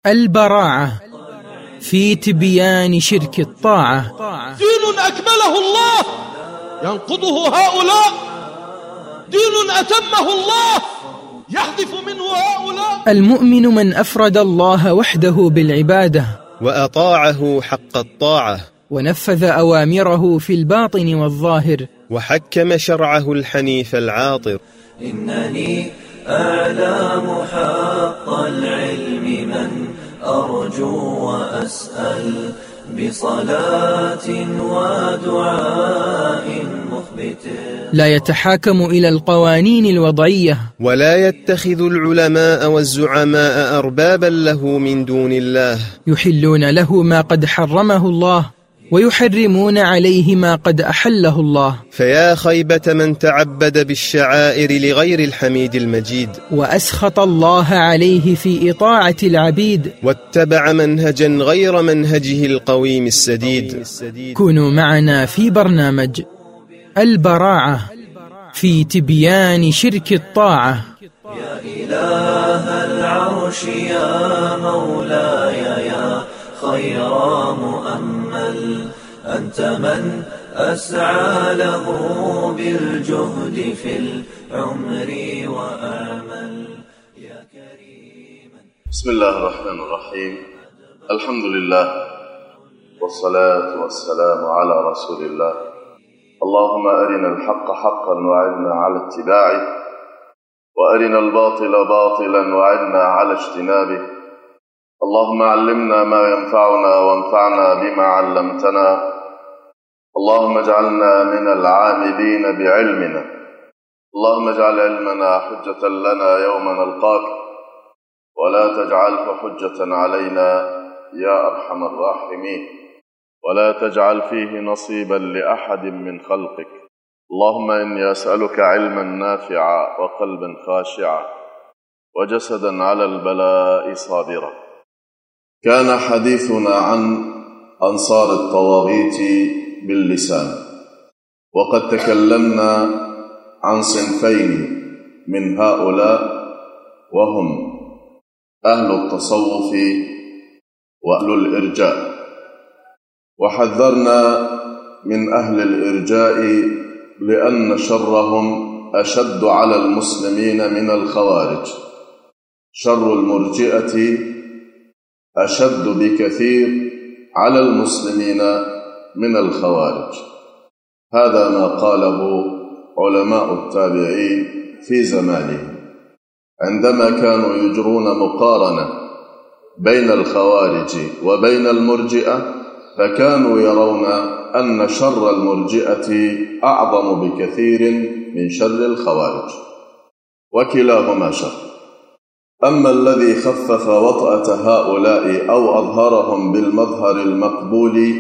البراعة في تبيان شرك الطاعة. دين أكمله الله ينقضه هؤلاء، دين أتمه الله يحذف منه هؤلاء. المؤمن من أفرد الله وحده بالعبادة وأطاعه حق الطاعة، ونفذ أوامره في الباطن والظاهر، وحكم شرعه الحنيف العاطر. إنني أعلم حق العلم من أرجو وأسأل بصلاة ودعاء مخبت. لا يتحاكم إلى القوانين الوضعية، ولا يتخذ العلماء والزعماء أربابا له من دون الله، يحلون له ما قد حرمه الله ويحرمون عليه ما قد أحله الله. فيا خيبة من تعبد بالشعائر لغير الحميد المجيد، وأسخط الله عليه في إطاعة العبيد، واتبع منهجا غير منهجه القويم السديد. كونوا معنا في برنامج البراعة في تبيان شرك الطاعة. يا إله العرش يا مولاي يا خير مؤمل، أنت من أسعى له بالجهد في العمر وأعمل يا كريما. بسم الله الرحمن الرحيم. الحمد لله والصلاة والسلام على رسول الله. اللهم أرنا الحق حقا وأعنا على اتباعه، وأرنا الباطل باطلا وأعنا على اجتنابه. اللهم علمنا ما ينفعنا وانفعنا بما علمتنا. اللهم اجعلنا من العاملين بعلمنا. اللهم اجعل علمنا حجة لنا يوم نلقاك، ولا تجعله حجة علينا يا أرحم الراحمين، ولا تجعل فيه نصيبا لأحد من خلقك. اللهم إني أسألك علما نافعا وقلبا خاشعا وجسدا على البلاء صابرا. كان حديثنا عن أنصار الطواغيت باللسان، وقد تكلمنا عن صنفين من هؤلاء، وهم أهل التصوف وأهل الإرجاء. وحذرنا من أهل الإرجاء لأن شرهم أشد على المسلمين من الخوارج. شر المرجئة أشد بكثير على المسلمين من الخوارج. هذا ما قاله علماء التابعين في زمانهم عندما كانوا يجرون مقارنة بين الخوارج وبين المرجئة، فكانوا يرون أن شر المرجئة أعظم بكثير من شر الخوارج، وكلاهما شر. أما الذي خفف وطأة هؤلاء أو أظهرهم بالمظهر المقبول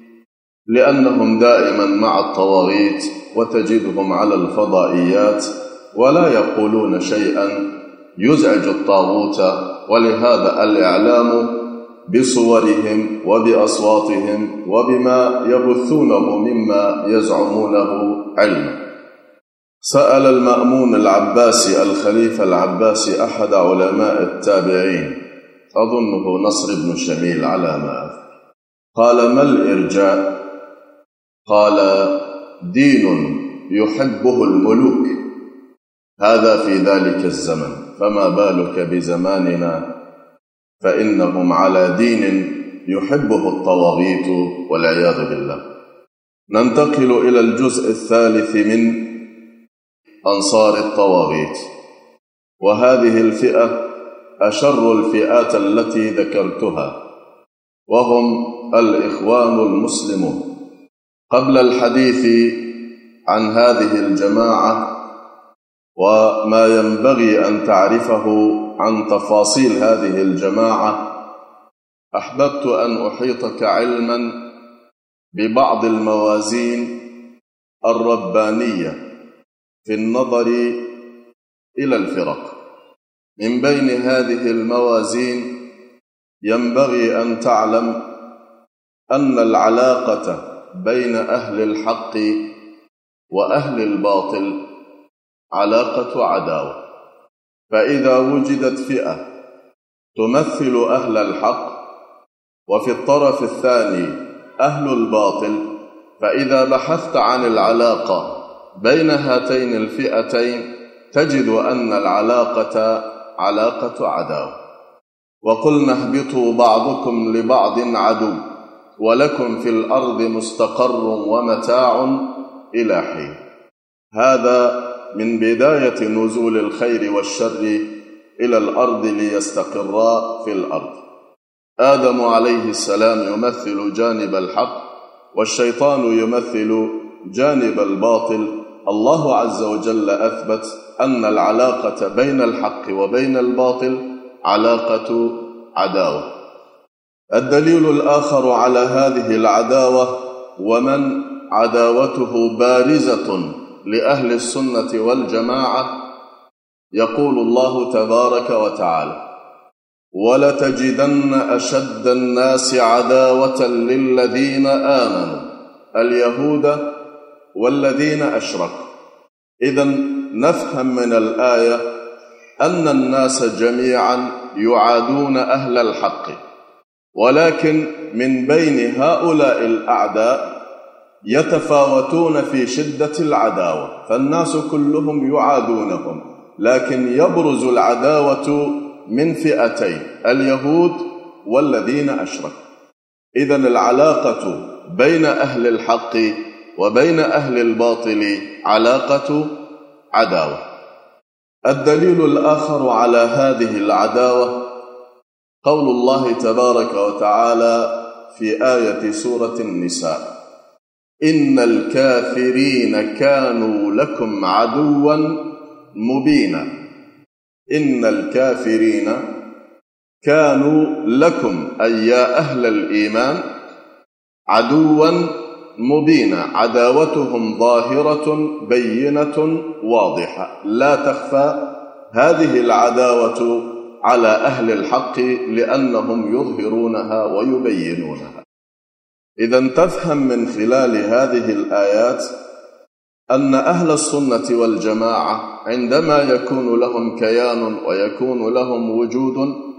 لأنهم دائما مع الطواغيت، وتجدهم على الفضائيات ولا يقولون شيئا يزعج الطاغوت، ولهذا الإعلام بصورهم وبأصواتهم وبما يبثونه مما يزعمونه علما. سأل المأمون العباسي الخليفة العباسي أحد علماء التابعين، أظنه نصر بن شميل على ما أذكر، قال: ما الإرجاء؟ قال: دين يحبه الملوك. هذا في ذلك الزمن، فما بالك بزماننا فإنهم على دين يحبه الطواغيت والعياذ بالله. ننتقل إلى الجزء الثالث من أنصار الطواغيت، وهذه الفئة أشر الفئات التي ذكرتها، وهم الإخوان المسلمون. قبل الحديث عن هذه الجماعة وما ينبغي أن تعرفه عن تفاصيل هذه الجماعة، أحببت أن أحيطك علما ببعض الموازين الربانية في النظر إلى الفرق. من بين هذه الموازين ينبغي أن تعلم أن العلاقة بين أهل الحق وأهل الباطل علاقة عداوة. فإذا وجدت فئة تمثل أهل الحق، وفي الطرف الثاني أهل الباطل، فإذا بحثت عن العلاقة بين هاتين الفئتين تجد أن العلاقة علاقة عداوة. وقلنا اهبطوا بعضكم لبعض عدو ولكم في الأرض مستقر ومتاع إلى حين. هذا من بداية نزول الخير والشر إلى الأرض ليستقرا في الأرض. آدم عليه السلام يمثل جانب الحق، والشيطان يمثل جانب الباطل. الله عز وجل أثبت أن العلاقة بين الحق وبين الباطل علاقة عداوة. الدليل الآخر على هذه العداوة ومن عداوته بارزة لأهل السنة والجماعة، يقول الله تبارك وتعالى: ولتجدن أشد الناس عداوة للذين آمنوا اليهود والذين أشركوا. إذن نفهم من الآية أن الناس جميعا يعادون أهل الحق، ولكن من بين هؤلاء الأعداء يتفاوتون في شدة العداوة، فالناس كلهم يعادونهم، لكن يبرز العداوة من فئتين: اليهود والذين أشركوا. إذن العلاقة بين أهل الحق وبين أهل الباطل علاقة عداوة. الدليل الآخر على هذه العداوة قول الله تبارك وتعالى في آية سورة النساء: إن الكافرين كانوا لكم عدوا مبينا. إن الكافرين كانوا لكم، أي يا أهل الإيمان، عدوا مبينا، عداوتهم ظاهرة بينة واضحة لا تخفى هذه العداوة على أهل الحق لأنهم يظهرونها ويبينونها. إذن تفهم من خلال هذه الآيات أن أهل السنة والجماعة عندما يكون لهم كيان ويكون لهم وجود،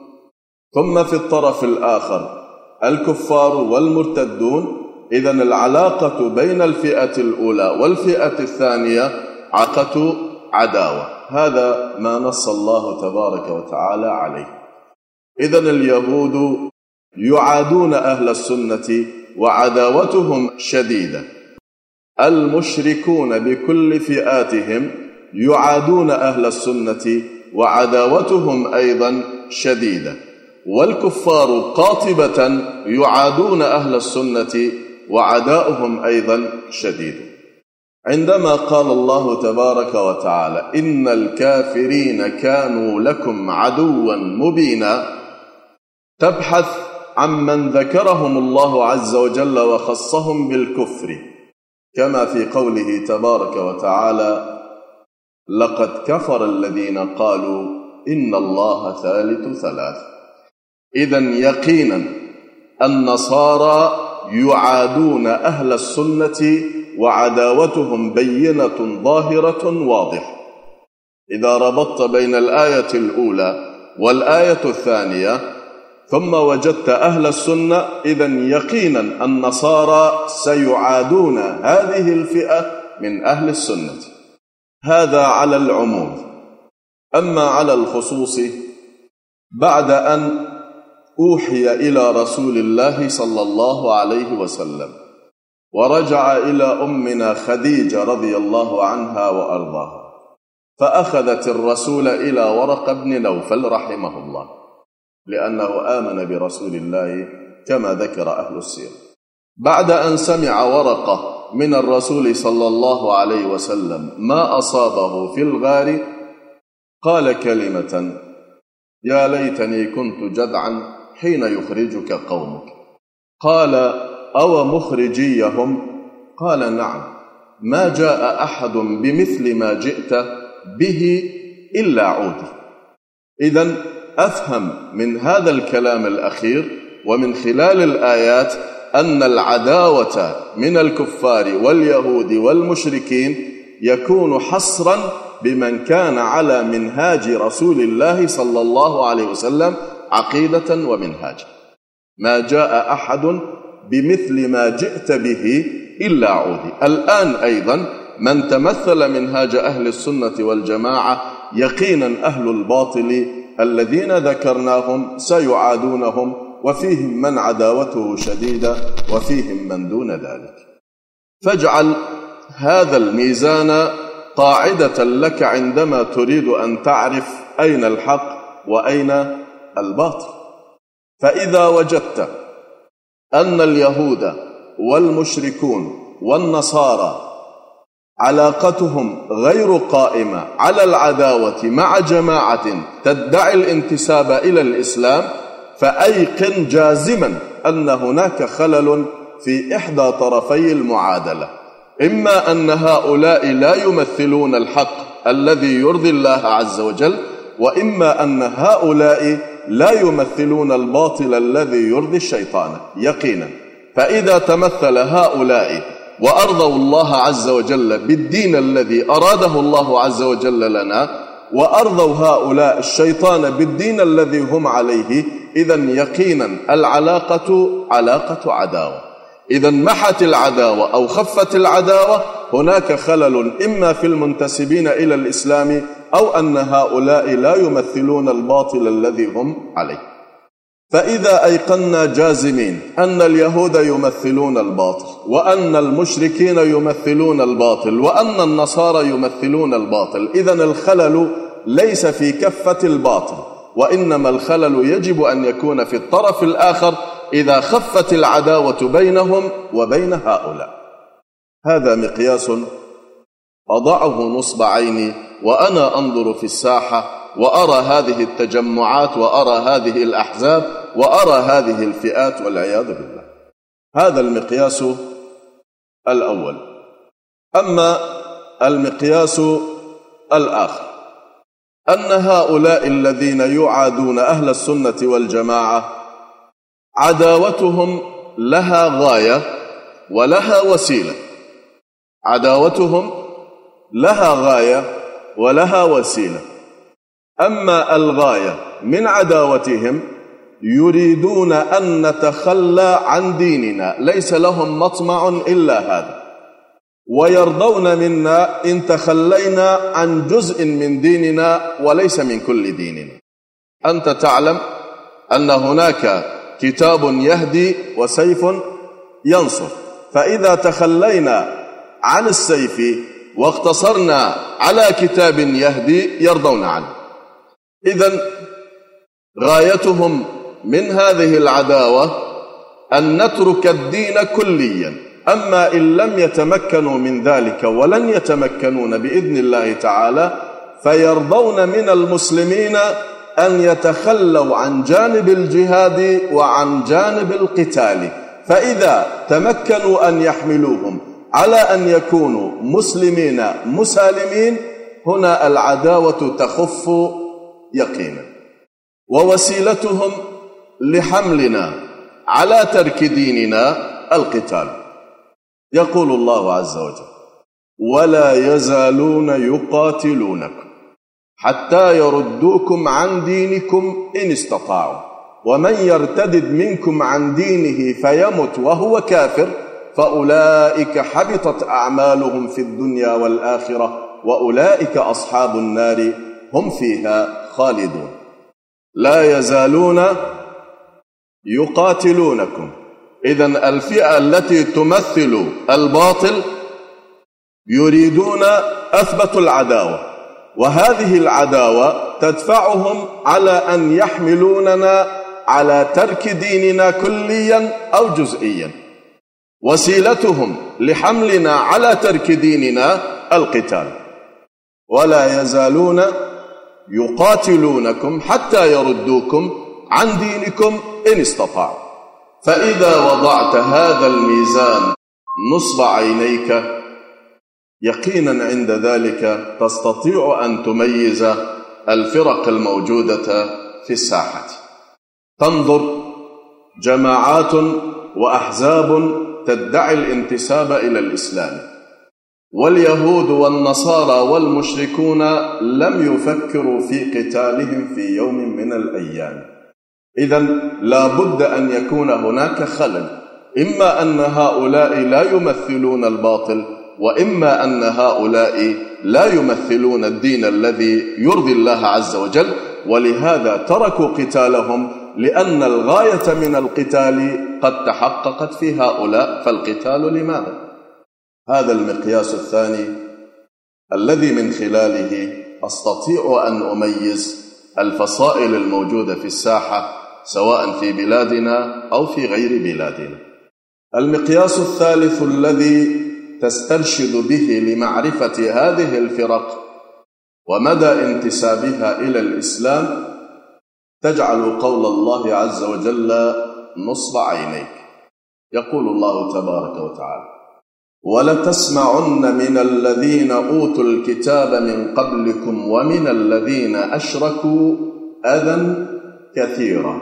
ثم في الطرف الآخر الكفار والمرتدون، إذن العلاقة بين الفئة الأولى والفئة الثانية علاقة عداوة. هذا ما نص الله تبارك وتعالى عليه. إذن اليهود يعادون أهل السنة وعداوتهم شديدة، المشركون بكل فئاتهم يعادون أهل السنة وعداوتهم أيضا شديدة، والكفار قاطبة يعادون أهل السنة وعداؤهم أيضا شديد. عندما قال الله تبارك وتعالى: إن الكافرين كانوا لكم عدوا مبينا، تبحث عمن ذكرهم الله عز وجل وخصهم بالكفر، كما في قوله تبارك وتعالى: لقد كفر الذين قالوا إن الله ثالث ثلاث. إذن يقينا النصارى يعادون أهل السنة وعداوتهم بينة ظاهرة واضحة. إذا ربطت بين الآية الأولى والآية الثانية ثم وجدت أهل السنة، إذن يقينا النصارى سيعادون هذه الفئة من أهل السنة. هذا على العموم. أما على الخصوص، بعد أن أوحي إلى رسول الله صلى الله عليه وسلم ورجع إلى أمنا خديجة رضي الله عنها وأرضاها، فأخذت الرسول إلى ورقة بن نوفل رحمه الله، لأنه آمن برسول الله كما ذكر أهل السير. بعد أن سمع ورقة من الرسول صلى الله عليه وسلم ما أصابه في الغار، قال كلمة: يا ليتني كنت جدعا حين يخرجك قومك. قال: أو مخرجيهم؟ قال: نعم، ما جاء أحد بمثل ما جئت به إلا عودي. إذن أفهم من هذا الكلام الأخير ومن خلال الآيات أن العداوة من الكفار واليهود والمشركين يكون حصرا بمن كان على منهاج رسول الله صلى الله عليه وسلم عقيدة ومنهاجا. ما جاء أحد بمثل ما جئت به إلا عودي. الآن أيضا من تمثل منهاج أهل السنة والجماعة يقينا أهل الباطل الذين ذكرناهم سيعادونهم، وفيهم من عداوته شديدة وفيهم من دون ذلك. فاجعل هذا الميزان قاعدة لك عندما تريد أن تعرف أين الحق وأين الباطل. فإذا وجدت أن اليهود والمشركون والنصارى علاقتهم غير قائمة على العداوة مع جماعة تدعي الانتساب إلى الإسلام، فأيقن جازما أن هناك خلل في إحدى طرفي المعادلة. إما أن هؤلاء لا يمثلون الحق الذي يرضي الله عز وجل، وإما أن هؤلاء لا يمثلون الباطل الذي يرضي الشيطان يقينا. فإذا تمثل هؤلاء وأرضوا الله عز وجل بالدين الذي أراده الله عز وجل لنا، وأرضوا هؤلاء الشيطان بالدين الذي هم عليه، إذن يقينا العلاقة علاقة عداوة. إذن محت العداوة أو خفت العداوة، هناك خلل إما في المنتسبين إلى الإسلام أو أن هؤلاء لا يمثلون الباطل الذي هم عليه. فإذا أيقنا جازمين أن اليهود يمثلون الباطل، وأن المشركين يمثلون الباطل، وأن النصارى يمثلون الباطل، إذن الخلل ليس في كفة الباطل، وإنما الخلل يجب أن يكون في الطرف الآخر إذا خفت العداوة بينهم وبين هؤلاء. هذا مقياس أضعه نصب عيني وأنا أنظر في الساحة وأرى هذه التجمعات وأرى هذه الأحزاب وأرى هذه الفئات والعياذ بالله. هذا المقياس الأول. أما المقياس الآخر أن هؤلاء الذين يعادون أهل السنة والجماعة عداوتهم لها غاية ولها وسيلة. عداوتهم لها غاية ولها وسيلة. أما الغاية من عداوتهم يريدون أن نتخلى عن ديننا، ليس لهم مطمع إلا هذا، ويرضون منا إن تخلينا عن جزء من ديننا وليس من كل ديننا. أنت تعلم أن هناك كتاب يهدي وسيف ينصر، فإذا تخلينا عن السيف واقتصرنا على كتاب يهدي يرضون عنه. إذن غايتهم من هذه العداوة أن نترك الدين كليا. أما إن لم يتمكنوا من ذلك ولن يتمكنون بإذن الله تعالى، فيرضون من المسلمين أن يتخلوا عن جانب الجهاد وعن جانب القتال. فإذا تمكنوا أن يحملوهم على أن يكونوا مسلمين مسالمين، هنا العداوة تخف يقينا. ووسيلتهم لحملنا على ترك ديننا القتال. يقول الله عز وجل: ولا يزالون يقاتلونكم حتى يردوكم عن دينكم إن استطاعوا ومن يرتدد منكم عن دينه فيمت وهو كافر فأولئك حبطت أعمالهم في الدنيا والآخرة وأولئك أصحاب النار هم فيها خالدون. لا يزالون يقاتلونكم. إذن الفئة التي تمثل الباطل يريدون أثبت العداوة، وهذه العداوة تدفعهم على أن يحملوننا على ترك ديننا كليا أو جزئيا. وسيلتهم لحملنا على ترك ديننا القتال. ولا يزالون يقاتلونكم حتى يردوكم عن دينكم إن استطاعوا. فإذا وضعت هذا الميزان نصب عينيك يقينا عند ذلك تستطيع أن تميز الفرق الموجودة في الساحة. تنظر جماعات وأحزاب تدعي الانتساب إلى الإسلام، واليهود والنصارى والمشركون لم يفكروا في قتالهم في يوم من الأيام، إذن لا بد أن يكون هناك خلل، إما أن هؤلاء لا يمثلون الباطل، وإما أن هؤلاء لا يمثلون الدين الذي يرضي الله عز وجل، ولهذا تركوا قتالهم، لأن الغاية من القتال قد تحققت في هؤلاء، فالقتال لماذا؟ هذا المقياس الثاني الذي من خلاله أستطيع أن أميز الفصائل الموجودة في الساحة سواء في بلادنا أو في غير بلادنا. المقياس الثالث الذي تسترشد به لمعرفة هذه الفرق ومدى انتسابها إلى الإسلام تجعل قول الله عز وجل نصب عينيك. يقول الله تبارك وتعالى: ولتسمعن من الذين أوتوا الكتاب من قبلكم ومن الذين أشركوا أذى كثيرا.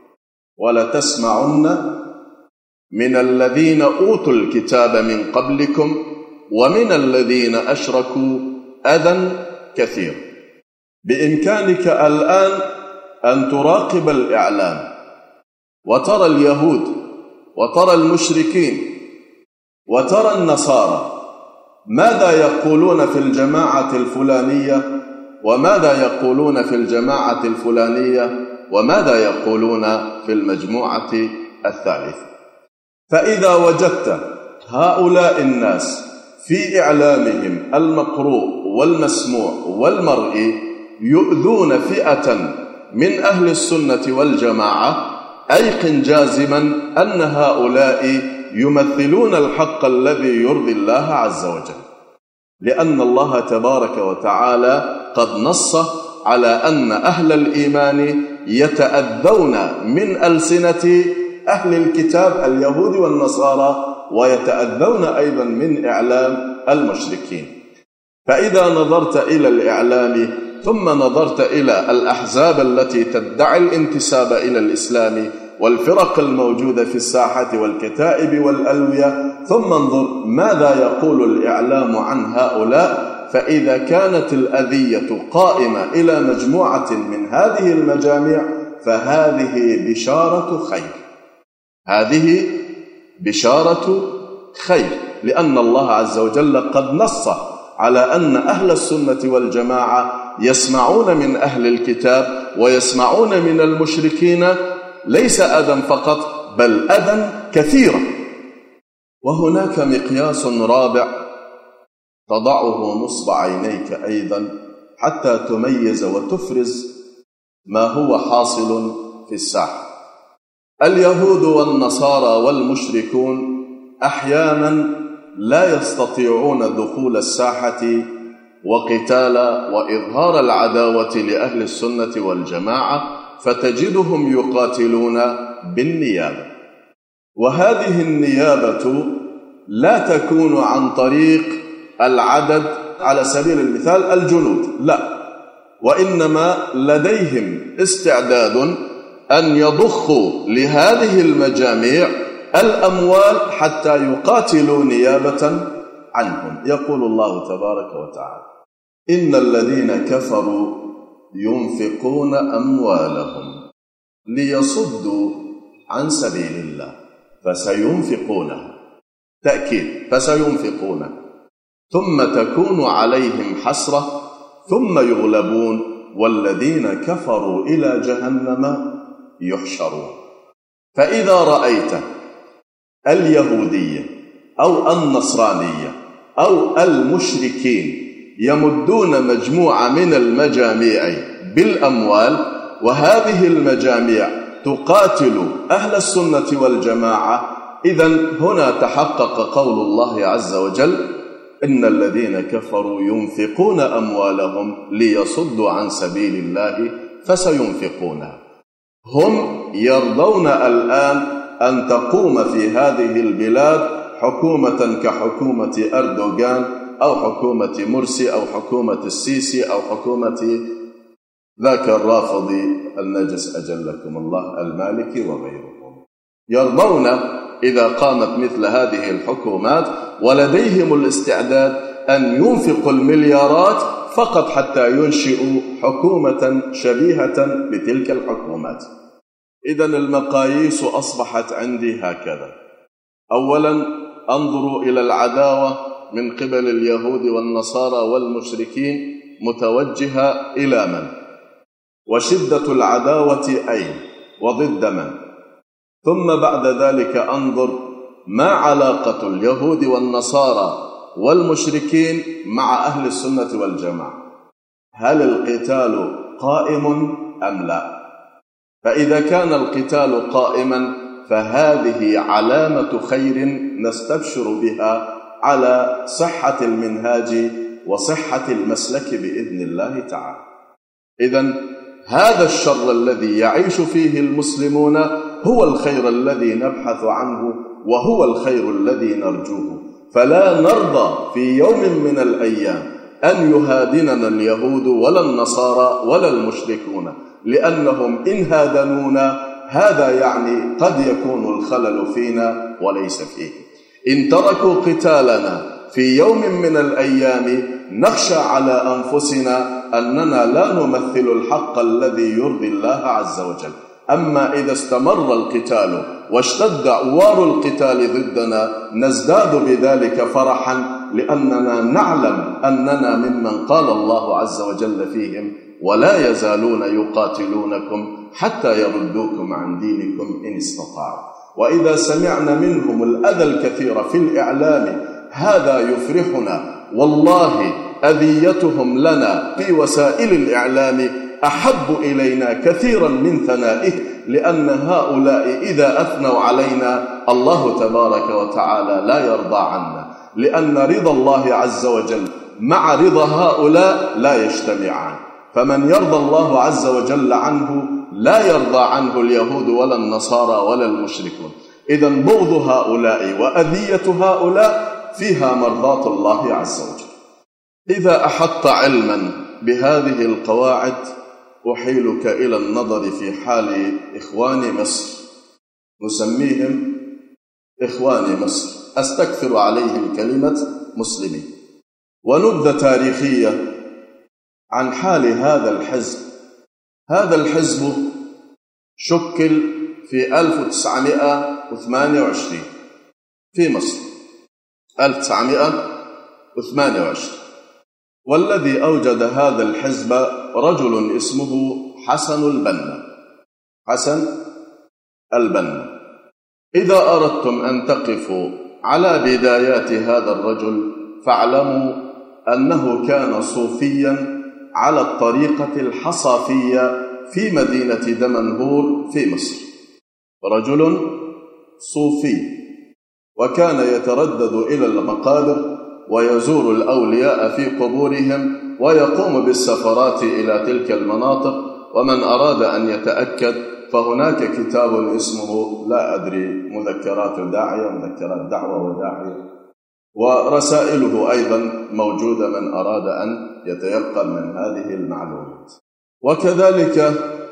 ولتسمعن من الذين أوتوا الكتاب من قبلكم ومن الذين أشركوا أذى كثيرا. بإمكانك الآن أن تراقب الإعلام وترى اليهود وترى المشركين وترى النصارى ماذا يقولون في الجماعة الفلانية وماذا يقولون في الجماعة الفلانية وماذا يقولون في المجموعة الثالثة. فإذا وجدت هؤلاء الناس في إعلامهم المقروء والمسموع والمرئي يؤذون فئة من أهل السنة والجماعة، أيقن جازما أن هؤلاء يمثلون الحق الذي يرضي الله عز وجل، لأن الله تبارك وتعالى قد نص على أن أهل الإيمان يتأذون من ألسنة أهل الكتاب اليهود والنصارى، ويتأذون أيضا من إعلام المشركين. فإذا نظرت إلى الإعلام ثم نظرت إلى الأحزاب التي تدعي الانتساب إلى الإسلام والفرق الموجودة في الساحة والكتائب والألوية، ثم انظر ماذا يقول الإعلام عن هؤلاء. فإذا كانت الأذية قائمة إلى مجموعة من هذه المجاميع فهذه بشارة خير، هذه بشارة خير، لأن الله عز وجل قد نص على أن أهل السنة والجماعة يسمعون من أهل الكتاب ويسمعون من المشركين ليس أذى فقط بل أذى كثيرا. وهناك مقياس رابع تضعه نصب عينيك أيضا حتى تميز وتفرز ما هو حاصل في الساحة. اليهود والنصارى والمشركون أحيانا لا يستطيعون دخول الساحة وقتال وإظهار العداوة لأهل السنة والجماعة، فتجدهم يقاتلون بالنيابة. وهذه النيابة لا تكون عن طريق العدد على سبيل المثال الجنود، لا، وإنما لديهم استعداد أن يضخوا لهذه المجاميع الأموال حتى يقاتلوا نيابة عنهم. يقول الله تبارك وتعالى: إن الذين كفروا ينفقون أموالهم ليصدوا عن سبيل الله فسينفقونها، تأكيد فسينفقونها، ثم تكون عليهم حسرة ثم يغلبون والذين كفروا إلى جهنم يحشرون. فإذا رأيت اليهودية أو النصرانية أو المشركين يمدون مجموعة من المجاميع بالأموال، وهذه المجاميع تقاتل أهل السنة والجماعة، إذن هنا تحقق قول الله عز وجل: إن الذين كفروا ينفقون أموالهم ليصدوا عن سبيل الله فسينفقونها. هم يرضون الآن أن تقوم في هذه البلاد حكومة كحكومة أردوغان أو حكومة مرسي أو حكومة السيسي أو حكومة ذاك الرافض النجس أجلكم الله المالكي وغيرهم. يرضون إذا قامت مثل هذه الحكومات، ولديهم الاستعداد أن ينفقوا المليارات فقط حتى ينشئوا حكومة شبيهة بتلك الحكومات. إذن المقاييس أصبحت عندي هكذا: أولا أنظر إلى العداوة من قبل اليهود والنصارى والمشركين متوجهة إلى من؟ وشدة العداوة أين؟ وضد من؟ ثم بعد ذلك أنظر ما علاقة اليهود والنصارى والمشركين مع أهل السنة والجماعة، هل القتال قائم أم لا؟ فإذا كان القتال قائما فهذه علامة خير نستبشر بها على صحة المنهاج وصحة المسلك بإذن الله تعالى. إذن هذا الشر الذي يعيش فيه المسلمون هو الخير الذي نبحث عنه وهو الخير الذي نرجوه، فلا نرضى في يوم من الأيام أن يهادننا اليهود ولا النصارى ولا المشركون، لأنهم إن هادنونا هذا يعني قد يكون الخلل فينا وليس فيه. إن تركوا قتالنا في يوم من الأيام نخشى على أنفسنا أننا لا نمثل الحق الذي يرضي الله عز وجل. أما إذا استمر القتال واشتد أوار القتال ضدنا نزداد بذلك فرحا، لأننا نعلم أننا ممن قال الله عز وجل فيهم: ولا يزالون يقاتلونكم حتى يردوكم عن دينكم إن استطاعوا. وإذا سمعنا منهم الأذى الكثير في الإعلام هذا يفرحنا، والله أذيتهم لنا في وسائل الإعلام أحب إلينا كثيرا من ثنائه، لأن هؤلاء إذا أثنوا علينا الله تبارك وتعالى لا يرضى عنا، لأن رضا الله عز وجل مع رضا هؤلاء لا يجتمعان، فمن يرضى الله عز وجل عنه لا يرضى عنه اليهود ولا النصارى ولا المشركون. إذن بغض هؤلاء وأذية هؤلاء فيها مرضاة الله عز وجل. إذا أحطت علما بهذه القواعد أحيلك إلى النظر في حال إخوان مصر، نسميهم إخوان مصر، أستكثر عليهم كلمة مسلمين، ونبذة تاريخية عن حال هذا الحزب. هذا الحزب شكل في 1928 في مصر، 1928، والذي أوجد هذا الحزب رجل اسمه حسن البنا. حسن البنا. إذا أردتم أن تقفوا على بدايات هذا الرجل فاعلموا أنه كان صوفيا على الطريقة الحصافية في مدينة دمنهور في مصر، رجل صوفي، وكان يتردد إلى المقابر ويزور الأولياء في قبورهم ويقوم بالسفرات إلى تلك المناطق. ومن أراد أن يتأكد فهناك كتاب اسمه لا أدري مذكرات داعية، مذكرات دعوة وداعية، ورسائله أيضا موجودة من أراد أن يتيقن من هذه المعلومات. وكذلك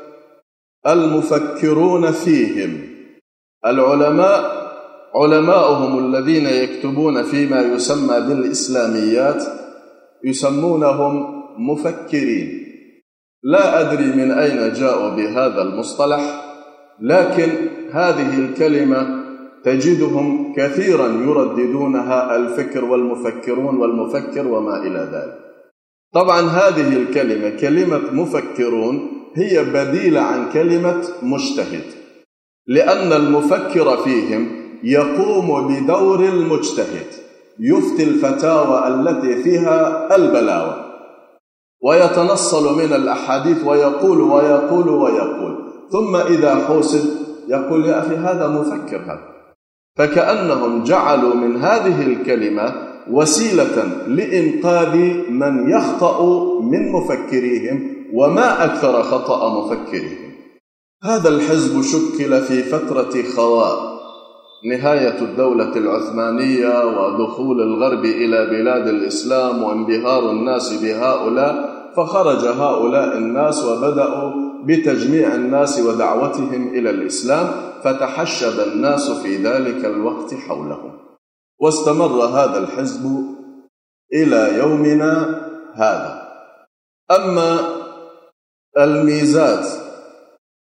المفكرون فيهم العلماء، علماؤهم الذين يكتبون فيما يسمى بالإسلاميات يسمونهم مفكرين. لا أدري من أين جاءوا بهذا المصطلح، لكن هذه الكلمة تجدهم كثيرا يرددونها، الفكر والمفكرون والمفكر وما إلى ذلك. طبعا هذه الكلمة كلمة مفكرون هي بديلة عن كلمة مجتهد، لأن المفكر فيهم يقوم بدور المجتهد، يفتي الفتاوى التي فيها البلاوة ويتنصل من الأحاديث ويقول ويقول ويقول، ثم إذا حوسب يقول يا أخي هذا مفكر هذا. فكأنهم جعلوا من هذه الكلمة وسيلة لإنقاذ من يخطأ من مفكريهم، وما أكثر خطأ مفكريهم. هذا الحزب شكل في فترة خواء، نهاية الدولة العثمانية ودخول الغرب إلى بلاد الإسلام وانبهار الناس بهؤلاء، فخرج هؤلاء الناس وبدأوا بتجميع الناس ودعوتهم إلى الإسلام، فتحشد الناس في ذلك الوقت حولهم، واستمر هذا الحزب إلى يومنا هذا. أما الميزات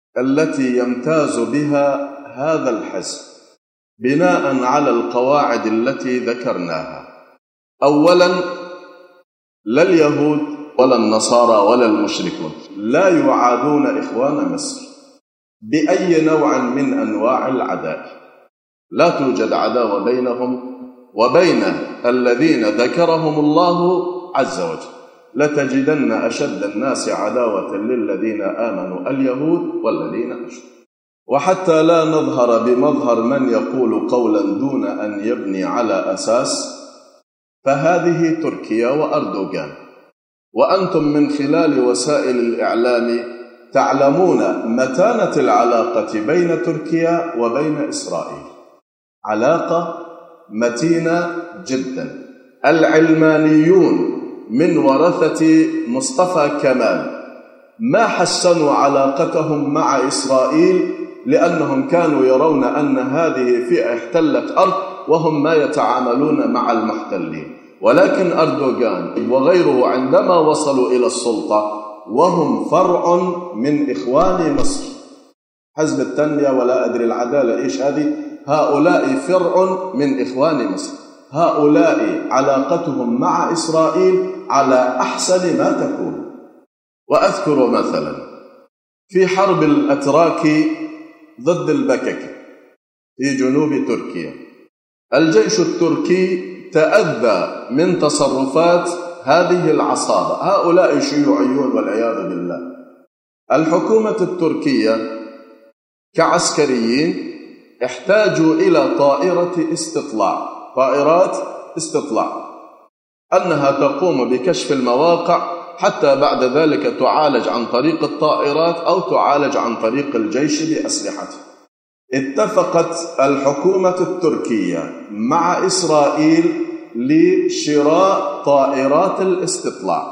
التي يمتاز بها هذا الحزب بناء على القواعد التي ذكرناها. أولا، لا اليهود ولا النصارى ولا المشركون لا يعادون إخوان مصر بأي نوع من أنواع العداء، لا توجد عداوة بينهم وبين الذين ذكرهم الله عز وجل. لتجدن أشد الناس عداوة للذين آمنوا اليهود والذين أشركوا. وحتى لا نظهر بمظهر من يقول قولا دون أن يبني على أساس، فهذه تركيا وأردوغان، وأنتم من خلال وسائل الإعلام تعلمون متانة العلاقة بين تركيا وبين إسرائيل، علاقة متينة جدا. العلمانيون من ورثة مصطفى كمال ما حسنوا علاقتهم مع إسرائيل، لأنهم كانوا يرون أن هذه فئة احتلت أرض وهم ما يتعاملون مع المحتلين. ولكن أردوغان وغيره عندما وصلوا إلى السلطة وهم فرع من إخوان مصر، حزب التنمية ولا أدري العدالة إيش هذه، هؤلاء فرع من إخوان مصر. هؤلاء علاقتهم مع إسرائيل على أحسن ما تكون. وأذكر مثلا في حرب الأتراك ضد البكك في جنوب تركيا، الجيش التركي تأذى من تصرفات هذه العصابة، هؤلاء شيوعيون والعياذ بالله. الحكومة التركية كعسكريين احتاجوا إلى طائرات استطلاع أنها تقوم بكشف المواقع، حتى بعد ذلك تعالج عن طريق الطائرات أو تعالج عن طريق الجيش بأسلحته. اتفقت الحكومة التركية مع إسرائيل لشراء طائرات الاستطلاع،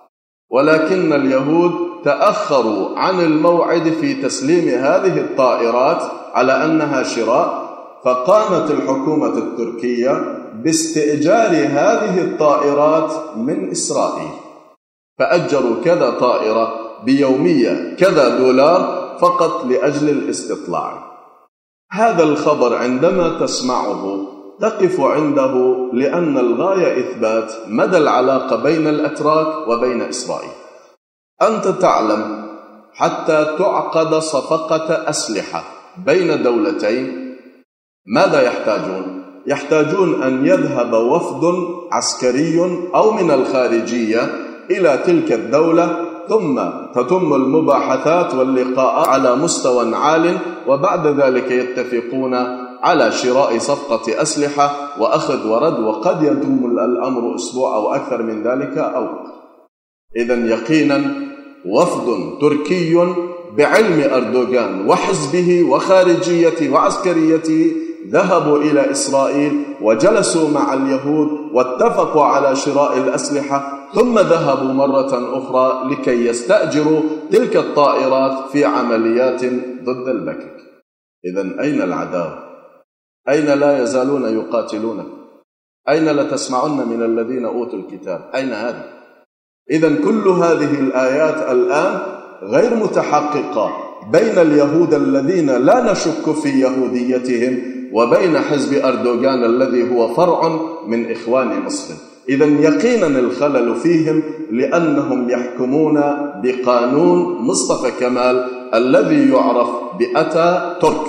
ولكن اليهود تأخروا عن الموعد في تسليم هذه الطائرات على أنها شراء، فقامت الحكومة التركية باستئجار هذه الطائرات من إسرائيل، فأجروا كذا طائرة بيومية كذا دولار فقط لأجل الاستطلاع. هذا الخبر عندما تسمعه تقف عنده، لأن الغاية إثبات مدى العلاقة بين الأتراك وبين إسرائيل. أنت تعلم حتى تعقد صفقة أسلحة بين دولتين ماذا يحتاجون؟ يحتاجون أن يذهب وفد عسكري أو من الخارجية إلى تلك الدولة، ثم تتم المباحثات واللقاء على مستوى عال، وبعد ذلك يتفقون على شراء صفقة أسلحة وأخذ ورد، وقد يدوم الأمر أسبوع أو أكثر من ذلك أو أكثر. إذن يقينا وفد تركي بعلم أردوغان وحزبه وخارجيته وعسكريته ذهبوا إلى إسرائيل وجلسوا مع اليهود واتفقوا على شراء الأسلحة، ثم ذهبوا مرة أخرى لكي يستأجروا تلك الطائرات في عمليات ضد البكك. إذن أين العداوة؟ أين لا يزالون يقاتلون؟ أين لتسمعن من الذين أوتوا الكتاب؟ أين هذه؟ إذن كل هذه الآيات الآن غير متحققة بين اليهود الذين لا نشك في يهوديتهم وبين حزب أردوغان الذي هو فرع من إخوان مصر. إذن يقينا الخلل فيهم، لأنهم يحكمون بقانون مصطفى كمال الذي يعرف بأتا ترك،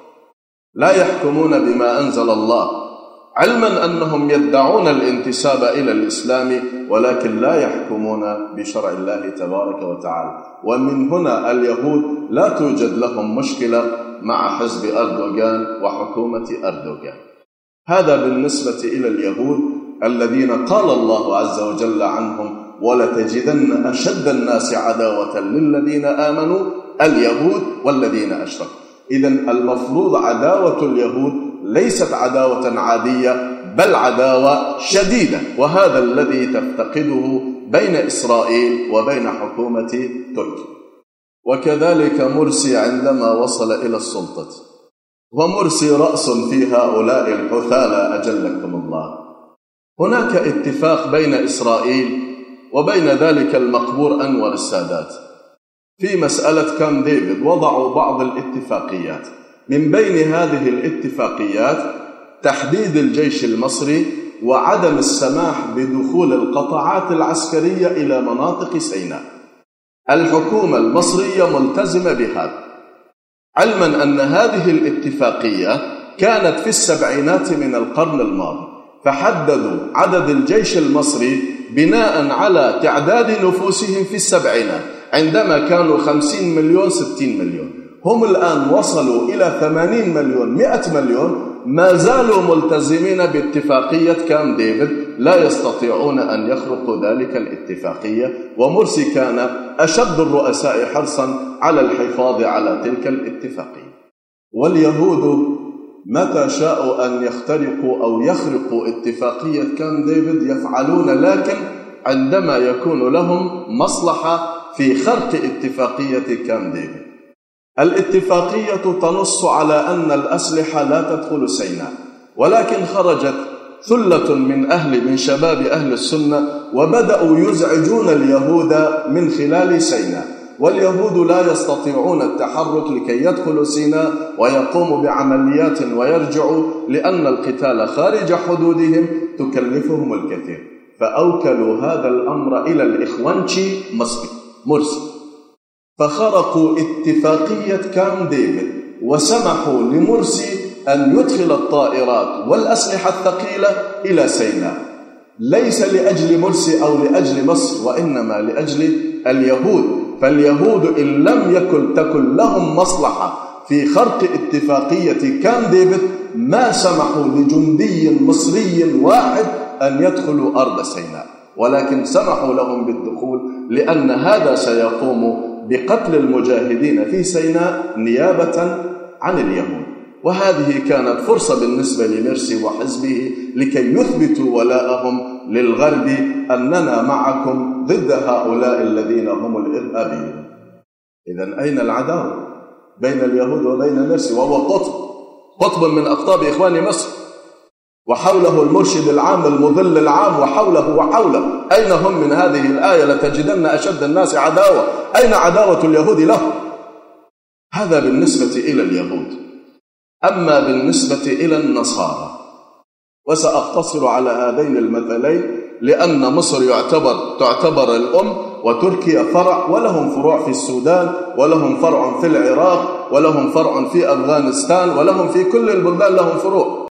لا يحكمون بما أنزل الله، علما أنهم يدعون الانتساب إلى الإسلام ولكن لا يحكمون بشرع الله تبارك وتعالى. ومن هنا اليهود لا توجد لهم مشكلة مع حزب أردوغان وحكومة أردوغان. هذا بالنسبة إلى اليهود الذين قال الله عز وجل عنهم: ولتجدن أشد الناس عداوة للذين آمنوا اليهود والذين أشركوا. إذن المفروض عداوة اليهود ليست عداوة عادية، بل عداوة شديدة، وهذا الذي تفتقده بين إسرائيل وبين حكومة تركيا. وكذلك مرسي عندما وصل إلى السلطة، ومرسي رأس في هؤلاء الحثالى أجلكم الله. هناك اتفاق بين إسرائيل وبين ذلك المقبور أنور السادات في مسألة كامب ديفيد وضعوا بعض الاتفاقيات. من بين هذه الاتفاقيات تحديد الجيش المصري وعدم السماح بدخول القطاعات العسكرية إلى مناطق سيناء. الحكومة المصرية ملتزمة بهذا، علما أن هذه الاتفاقية كانت في السبعينات من القرن الماضي، فحددوا عدد الجيش المصري بناء على تعداد نفوسهم في السبعينات، عندما كانوا 50 مليون 60 مليون. هم الآن وصلوا إلى 80 مليون 100 مليون، ما زالوا ملتزمين باتفاقية كامب ديفيد، لا يستطيعون أن يخرقوا ذلك الاتفاقية. ومرسي كان أشد الرؤساء حرصا على الحفاظ على تلك الاتفاقية. واليهود متى شاءوا أن يخترقوا أو يخرقوا اتفاقية كامب ديفيد يفعلون، لكن عندما يكون لهم مصلحة في خرق اتفاقية كامب ديفيد. الاتفاقية تنص على أن الأسلحة لا تدخل سيناء، ولكن خرجت ثلة من شباب أهل السنة وبدأوا يزعجون اليهود من خلال سيناء، واليهود لا يستطيعون التحرك لكي يدخلوا سيناء ويقوموا بعمليات ويرجعوا، لأن القتال خارج حدودهم تكلفهم الكثير. فأوكلوا هذا الأمر إلى الإخوانشي مرسي، فخرقوا اتفاقية كامب ديفيد وسمحوا لمرسي أن يدخل الطائرات والأسلحة الثقيلة إلى سيناء، ليس لأجل مرسي أو لأجل مصر، وإنما لأجل اليهود. فاليهود إن لم تكن لهم مصلحة في خرق اتفاقية كامب ديفيد ما سمحوا لجندي مصري واحد أن يدخلوا أرض سيناء، ولكن سمحوا لهم بالدخول، لأن هذا سيقوم بقتل المجاهدين في سيناء نيابة عن اليهود. وهذه كانت فرصة بالنسبة لمرسي وحزبه لكي يثبتوا ولاءهم للغرب، أننا معكم ضد هؤلاء الذين هم الإرهابيون. إذن أين العداوة بين اليهود وبين مرسي؟ وهو قطب من أقطاب إخوان مصر، وحوله المرشد العام المضل العام، وحوله أين هم من هذه الآية؟ لتجدن أشد الناس عداوة. أين عداوة اليهود له؟ هذا بالنسبة إلى اليهود. أما بالنسبة إلى النصارى، وسأقتصر على هذين المثلين، لأن مصر تعتبر الأم، وتركيا فرع، ولهم فروع في السودان، ولهم فرع في العراق، ولهم فرع في أفغانستان، ولهم في كل البلدان لهم فروع.